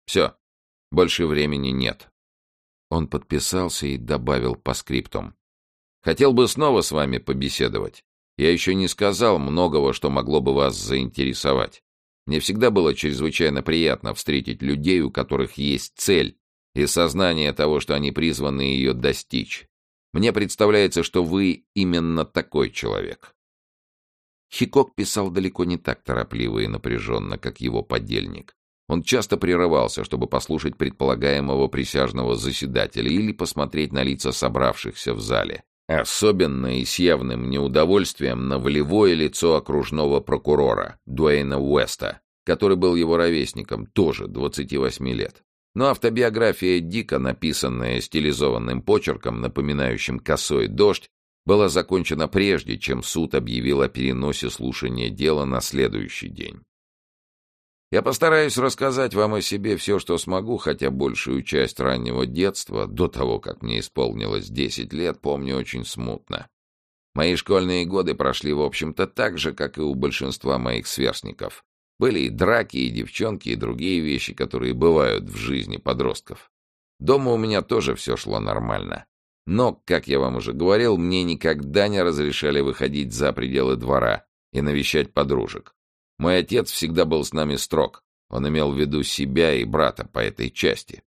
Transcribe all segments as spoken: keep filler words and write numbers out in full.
Все, больше времени нет». Он подписался и добавил постскриптум: «Хотел бы снова с вами побеседовать. Я еще не сказал многого, что могло бы вас заинтересовать. Мне всегда было чрезвычайно приятно встретить людей, у которых есть цель, и сознание того, что они призваны ее достичь. Мне представляется, что вы именно такой человек». Хикок писал далеко не так торопливо и напряженно, как его подельник. Он часто прерывался, чтобы послушать предполагаемого присяжного заседателя или посмотреть на лица собравшихся в зале. Особенно и с явным неудовольствием на волевое лицо окружного прокурора Дуэйна Уэста, который был его ровесником, тоже двадцати восьми лет. Но автобиография Дика, написанная стилизованным почерком, напоминающим косой дождь, была закончена прежде, чем суд объявил о переносе слушания дела на следующий день. Я постараюсь рассказать вам о себе все, что смогу, хотя большую часть раннего детства, до того, как мне исполнилось десять лет, помню очень смутно. Мои школьные годы прошли, в общем-то, так же, как и у большинства моих сверстников. Были и драки, и девчонки, и другие вещи, которые бывают в жизни подростков. Дома у меня тоже все шло нормально. Но, как я вам уже говорил, мне никогда не разрешали выходить за пределы двора и навещать подружек. Мой отец всегда был с нами строг. Он имел в виду себя и брата по этой части.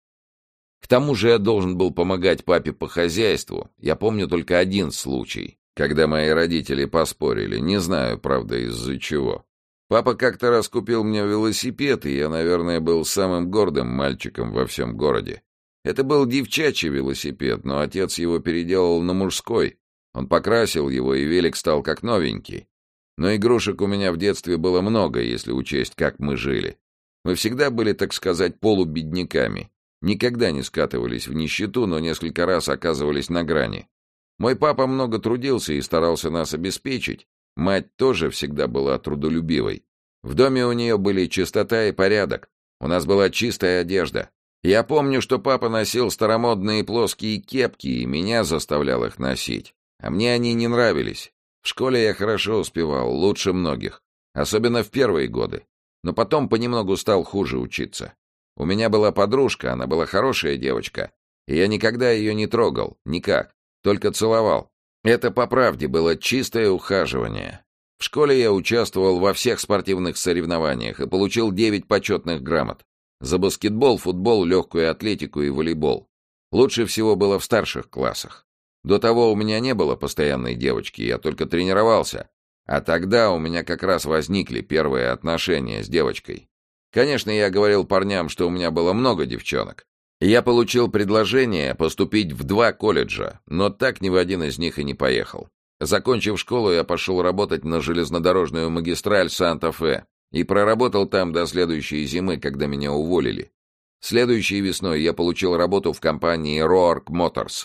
К тому же я должен был помогать папе по хозяйству. Я помню только один случай, когда мои родители поспорили. Не знаю, правда, из-за чего. Папа как-то раз купил мне велосипед, и я, наверное, был самым гордым мальчиком во всем городе. Это был девчачий велосипед, но отец его переделал на мужской. Он покрасил его, и велик стал как новенький. Но игрушек у меня в детстве было много, если учесть, как мы жили. Мы всегда были, так сказать, полубедняками. Никогда не скатывались в нищету, но несколько раз оказывались на грани. Мой папа много трудился и старался нас обеспечить. Мать тоже всегда была трудолюбивой. В доме у нее были чистота и порядок. У нас была чистая одежда. Я помню, что папа носил старомодные плоские кепки, и меня заставлял их носить. А мне они не нравились. В школе я хорошо успевал, лучше многих. Особенно в первые годы. Но потом понемногу стал хуже учиться. У меня была подружка, она была хорошая девочка. И я никогда ее не трогал, никак, только целовал. Это, по правде, было чистое ухаживание. В школе я участвовал во всех спортивных соревнованиях и получил девять почетных грамот. За баскетбол, футбол, легкую атлетику и волейбол. Лучше всего было в старших классах. До того у меня не было постоянной девочки, я только тренировался. А тогда у меня как раз возникли первые отношения с девочкой. Конечно, я говорил парням, что у меня было много девчонок. Я получил предложение поступить в два колледжа, но так ни в один из них и не поехал. Закончив школу, я пошел работать на железнодорожную магистраль Санта-Фе и проработал там до следующей зимы, когда меня уволили. Следующей весной я получил работу в компании Roark Motors.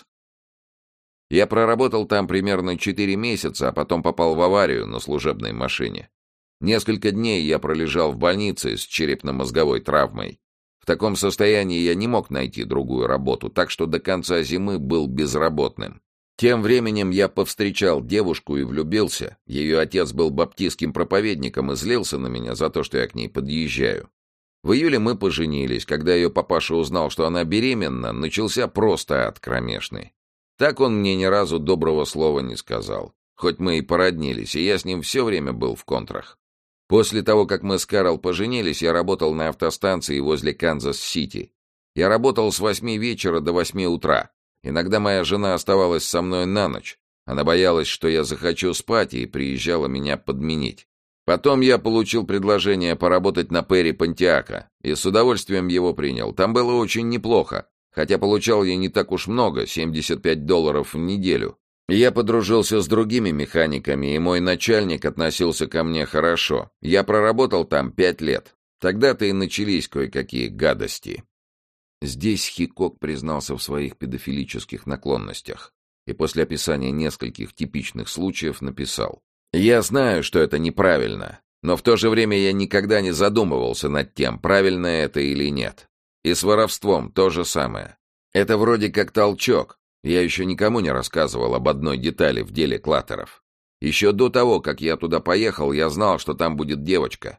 Я проработал там примерно четыре месяца, а потом попал в аварию на служебной машине. Несколько дней я пролежал в больнице с черепно-мозговой травмой. В таком состоянии я не мог найти другую работу, так что до конца зимы был безработным. Тем временем я повстречал девушку и влюбился. Ее отец был баптистским проповедником и злился на меня за то, что я к ней подъезжаю. В июле мы поженились. Когда ее папаша узнал, что она беременна, начался просто ад кромешный. Так он мне ни разу доброго слова не сказал. Хоть мы и породнились, и я с ним все время был в контрах. После того, как мы с Карл поженились, я работал на автостанции возле Канзас-Сити. Я работал с восьми вечера до восьми утра. Иногда моя жена оставалась со мной на ночь. Она боялась, что я захочу спать, и приезжала меня подменить. Потом я получил предложение поработать на Перри Понтиака, и с удовольствием его принял. Там было очень неплохо, хотя получал я не так уж много, семьдесят пять долларов в неделю. Я подружился с другими механиками, и мой начальник относился ко мне хорошо. Я проработал там пять лет. Тогда-то и начались кое-какие гадости. Здесь Хикок признался в своих педофилических наклонностях и после описания нескольких типичных случаев написал: «Я знаю, что это неправильно, но в то же время я никогда не задумывался над тем, правильно это или нет. И с воровством то же самое. Это вроде как толчок. Я еще никому не рассказывал об одной детали в деле Клаттеров. Еще до того, как я туда поехал, я знал, что там будет девочка.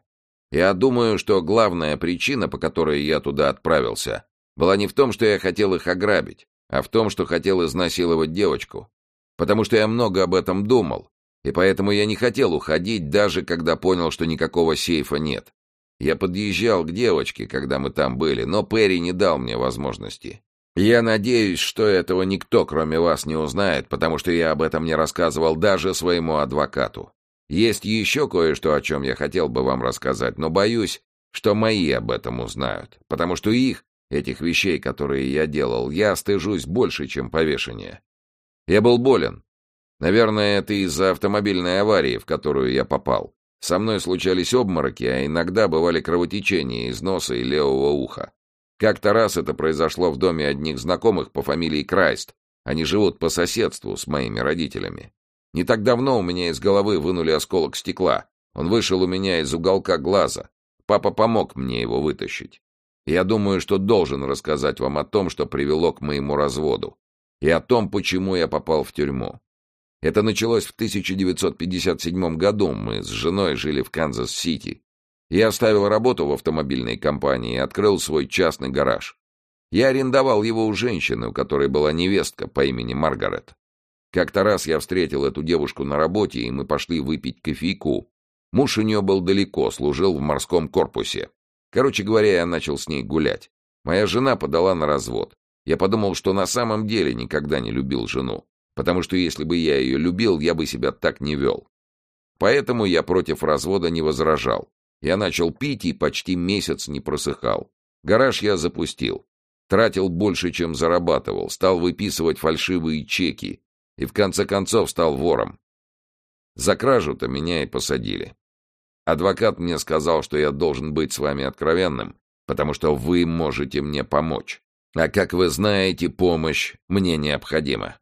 Я думаю, что главная причина, по которой я туда отправился, была не в том, что я хотел их ограбить, а в том, что хотел изнасиловать девочку. Потому что я много об этом думал, и поэтому я не хотел уходить, даже когда понял, что никакого сейфа нет. Я подъезжал к девочке, когда мы там были, но Перри не дал мне возможности. Я надеюсь, что этого никто, кроме вас, не узнает, потому что я об этом не рассказывал даже своему адвокату. Есть еще кое-что, о чем я хотел бы вам рассказать, но боюсь, что мои об этом узнают, потому что их, этих вещей, которые я делал, я стыжусь больше, чем повешение. Я был болен. Наверное, это из-за автомобильной аварии, в которую я попал. Со мной случались обмороки, а иногда бывали кровотечения из носа и левого уха. Как-то раз это произошло в доме одних знакомых по фамилии Крайст. Они живут по соседству с моими родителями. Не так давно у меня из головы вынули осколок стекла. Он вышел у меня из уголка глаза. Папа помог мне его вытащить. Я думаю, что должен рассказать вам о том, что привело к моему разводу, и о том, почему я попал в тюрьму. Это началось в тысяча девятьсот пятьдесят седьмом году. Мы с женой жили в Канзас-Сити. Я оставил работу в автомобильной компании и открыл свой частный гараж. Я арендовал его у женщины, у которой была невестка по имени Маргарет. Как-то раз я встретил эту девушку на работе, и мы пошли выпить кофейку. Муж у нее был далеко, служил в морском корпусе. Короче говоря, я начал с ней гулять. Моя жена подала на развод. Я подумал, что на самом деле никогда не любил жену, потому что если бы я ее любил, я бы себя так не вел. Поэтому я против развода не возражал. Я начал пить и почти месяц не просыхал. Гараж я запустил. Тратил больше, чем зарабатывал, стал выписывать фальшивые чеки и в конце концов стал вором. За кражу-то меня и посадили. Адвокат мне сказал, что я должен быть с вами откровенным, потому что вы можете мне помочь. А как вы знаете, помощь мне необходима.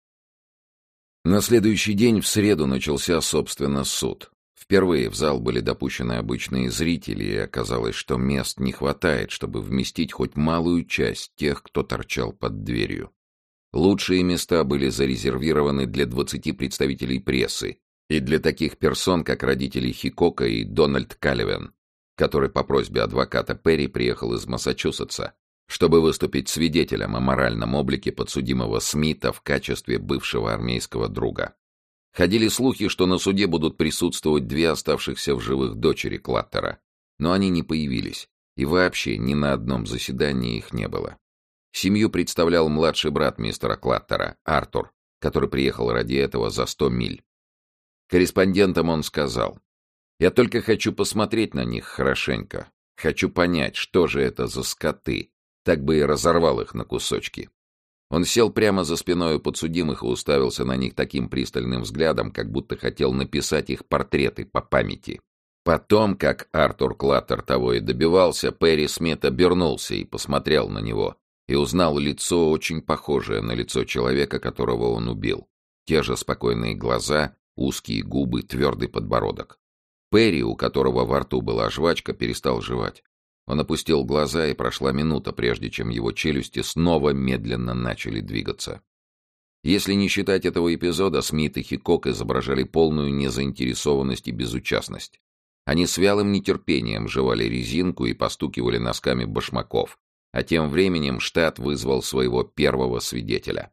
На следующий день, в среду, начался, собственно, суд. Впервые в зал были допущены обычные зрители, и оказалось, что мест не хватает, чтобы вместить хоть малую часть тех, кто торчал под дверью. Лучшие места были зарезервированы для двадцати представителей прессы и для таких персон, как родители Хикока и Дональд Калливен, который по просьбе адвоката Перри приехал из Массачусетса, чтобы выступить свидетелем о моральном облике подсудимого Смита в качестве бывшего армейского друга. Ходили слухи, что на суде будут присутствовать две оставшихся в живых дочери Клаттера, но они не появились, и вообще ни на одном заседании их не было. Семью представлял младший брат мистера Клаттера, Артур, который приехал ради этого за сто миль. Корреспондентам он сказал: «Я только хочу посмотреть на них хорошенько, хочу понять, что же это за скоты, так бы и разорвал их на кусочки». Он сел прямо за спиной у подсудимых и уставился на них таким пристальным взглядом, как будто хотел написать их портреты по памяти. Потом, как Артур Клаттер того и добивался, Перри Смит обернулся и посмотрел на него, и узнал лицо, очень похожее на лицо человека, которого он убил. Те же спокойные глаза, узкие губы, твердый подбородок. Перри, у которого во рту была жвачка, перестал жевать. Он опустил глаза, и прошла минута, прежде чем его челюсти снова медленно начали двигаться. Если не считать этого эпизода, Смит и Хикок изображали полную незаинтересованность и безучастность. Они с вялым нетерпением жевали резинку и постукивали носками башмаков, а тем временем штат вызвал своего первого свидетеля.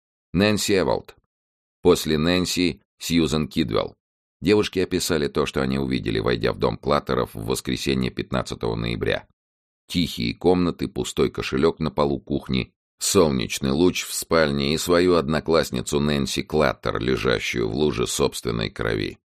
Нэнси Эволд. После Нэнси — Сьюзен Кидвелл. Девушки описали то, что они увидели, войдя в дом Клаттеров в воскресенье пятнадцатого ноября. Тихие комнаты, пустой кошелек на полу кухни, солнечный луч в спальне и свою одноклассницу Нэнси Клаттер, лежащую в луже собственной крови.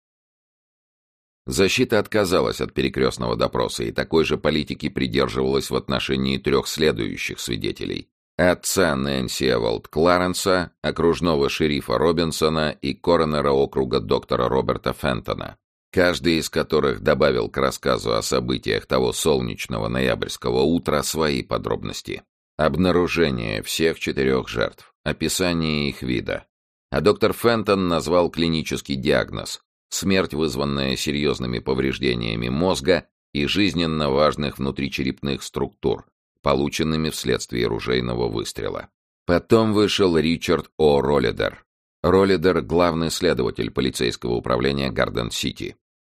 Защита отказалась от перекрестного допроса, и такой же политики придерживалась в отношении трех следующих свидетелей: отца Нэнси Эволд Кларенса, окружного шерифа Робинсона и коронера округа доктора Роберта Фентона, каждый из которых добавил к рассказу о событиях того солнечного ноябрьского утра свои подробности. Обнаружение всех четырех жертв, описание их вида. А доктор Фентон назвал клинический диагноз: смерть, вызванная серьезными повреждениями мозга и жизненно важных внутричерепных структур, полученными вследствие ружейного выстрела. Потом вышел Ричард О. Роллидер. Роллидер — главный следователь полицейского управления Гарден-Сити.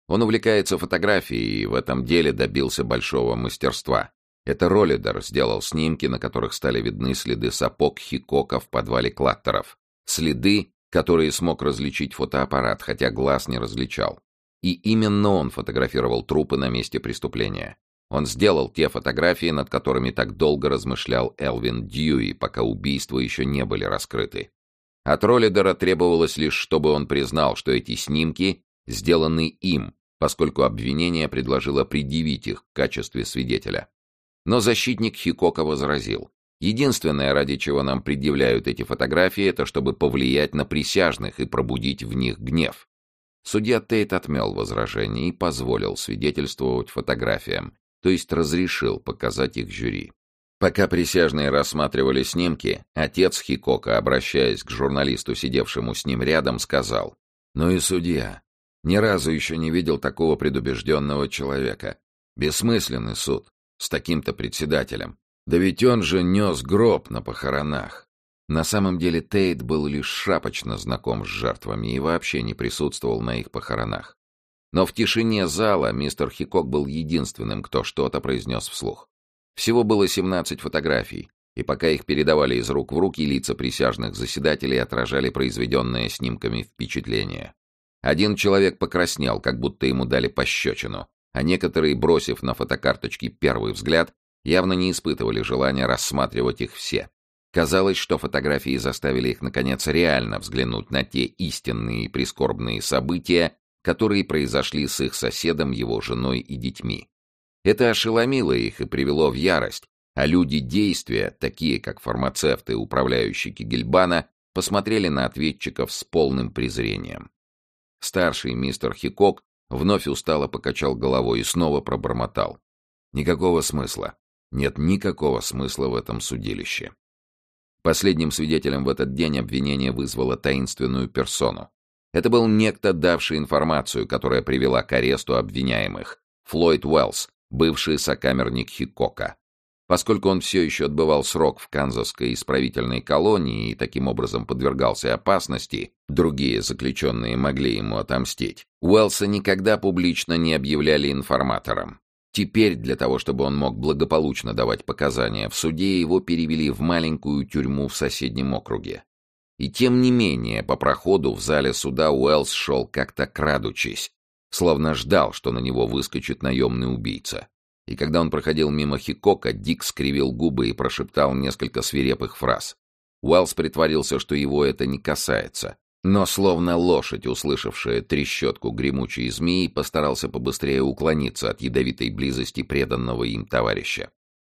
Он увлекается фотографией и в этом деле добился большого мастерства. Это Роллидер сделал снимки, на которых стали видны следы сапог Хикока в подвале Клаттеров. Следы, которые смог различить фотоаппарат, хотя глаз не различал. И именно он фотографировал трупы на месте преступления. Он сделал те фотографии, над которыми так долго размышлял Элвин Дьюи, пока убийства еще не были раскрыты. От Роллидера требовалось лишь, чтобы он признал, что эти снимки сделаны им, поскольку обвинение предложило предъявить их в качестве свидетеля. Но защитник Хикока возразил: единственное, ради чего нам предъявляют эти фотографии, это чтобы повлиять на присяжных и пробудить в них гнев. Судья Тейт отмел возражение и позволил свидетельствовать фотографиям, то есть разрешил показать их жюри. Пока присяжные рассматривали снимки, отец Хикока, обращаясь к журналисту, сидевшему с ним рядом, сказал: «Ну и судья, ни разу еще не видел такого предубежденного человека. Бессмысленный суд с таким-то председателем. Да ведь он же нес гроб на похоронах». На самом деле Тейт был лишь шапочно знаком с жертвами и вообще не присутствовал на их похоронах. Но в тишине зала мистер Хикок был единственным, кто что-то произнес вслух. Всего было семнадцать фотографий, и пока их передавали из рук в руки, лица присяжных заседателей отражали произведенное снимками впечатление. Один человек покраснел, как будто ему дали пощечину, а некоторые, бросив на фотокарточки первый взгляд, явно не испытывали желания рассматривать их все. Казалось, что фотографии заставили их, наконец, реально взглянуть на те истинные и прискорбные события, которые произошли с их соседом, его женой и детьми. Это ошеломило их и привело в ярость, а люди действия, такие как фармацевты и управляющий Гильбана, посмотрели на ответчиков с полным презрением. Старший мистер Хикок вновь устало покачал головой и снова пробормотал: «Никакого смысла. Нет никакого смысла в этом судилище». Последним свидетелем в этот день обвинение вызвало таинственную персону. Это был некто, давший информацию, которая привела к аресту обвиняемых, Флойд Уэллс, бывший сокамерник Хикока. Поскольку он все еще отбывал срок в канзасской исправительной колонии и таким образом подвергался опасности, другие заключенные могли ему отомстить, Уэллса никогда публично не объявляли информатором. Теперь, для того, чтобы он мог благополучно давать показания в суде, его перевели в маленькую тюрьму в соседнем округе. И тем не менее, по проходу в зале суда Уэллс шел как-то крадучись, словно ждал, что на него выскочит наемный убийца. И когда он проходил мимо Хикока, Дик скривил губы и прошептал несколько свирепых фраз. Уэллс притворился, что его это не касается, но, словно лошадь, услышавшая трещотку гремучей змеи, постарался побыстрее уклониться от ядовитой близости преданного им товарища.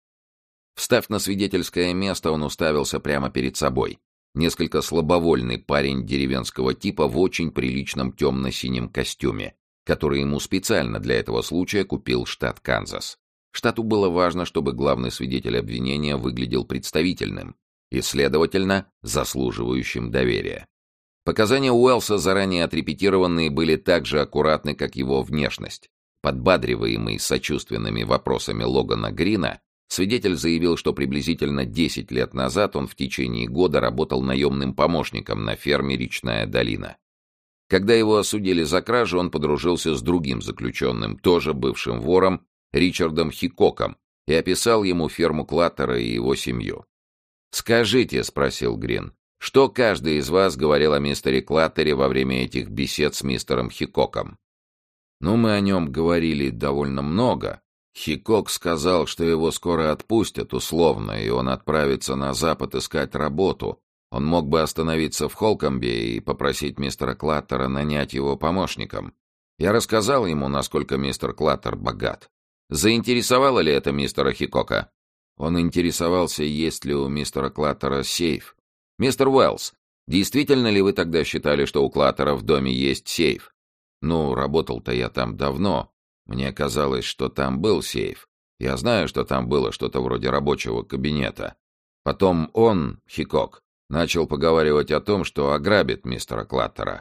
Встав на свидетельское место, он уставился прямо перед собой. Несколько слабовольный парень деревенского типа в очень приличном темно-синем костюме, который ему специально для этого случая купил штат Канзас. Штату было важно, чтобы главный свидетель обвинения выглядел представительным и, следовательно, заслуживающим доверия. Показания Уэллса, заранее отрепетированные, были так же аккуратны, как его внешность. Подбадриваемый сочувственными вопросами Логана Грина, свидетель заявил, что приблизительно десять лет назад он в течение года работал наемным помощником на ферме «Речная долина». Когда его осудили за кражу, он подружился с другим заключенным, тоже бывшим вором, Ричардом Хикоком, и описал ему ферму Клаттера и его семью. «Скажите», — спросил Грин, — «что каждый из вас говорил о мистере Клаттере во время этих бесед с мистером Хикоком?» «Ну, мы о нем говорили довольно много. Хикок сказал, что его скоро отпустят условно, и он отправится на запад искать работу. Он мог бы остановиться в Холкомбе и попросить мистера Клаттера нанять его помощником. Я рассказал ему, насколько мистер Клаттер богат. Заинтересовало ли это мистера Хикока? Он интересовался, есть ли у мистера Клаттера сейф. Мистер Уэллс, действительно ли вы тогда считали, что у Клаттера в доме есть сейф? Ну, работал-то я там давно. Мне казалось, что там был сейф. Я знаю, что там было что-то вроде рабочего кабинета. Потом он, Хикок, начал поговаривать о том, что ограбит мистера Клаттера.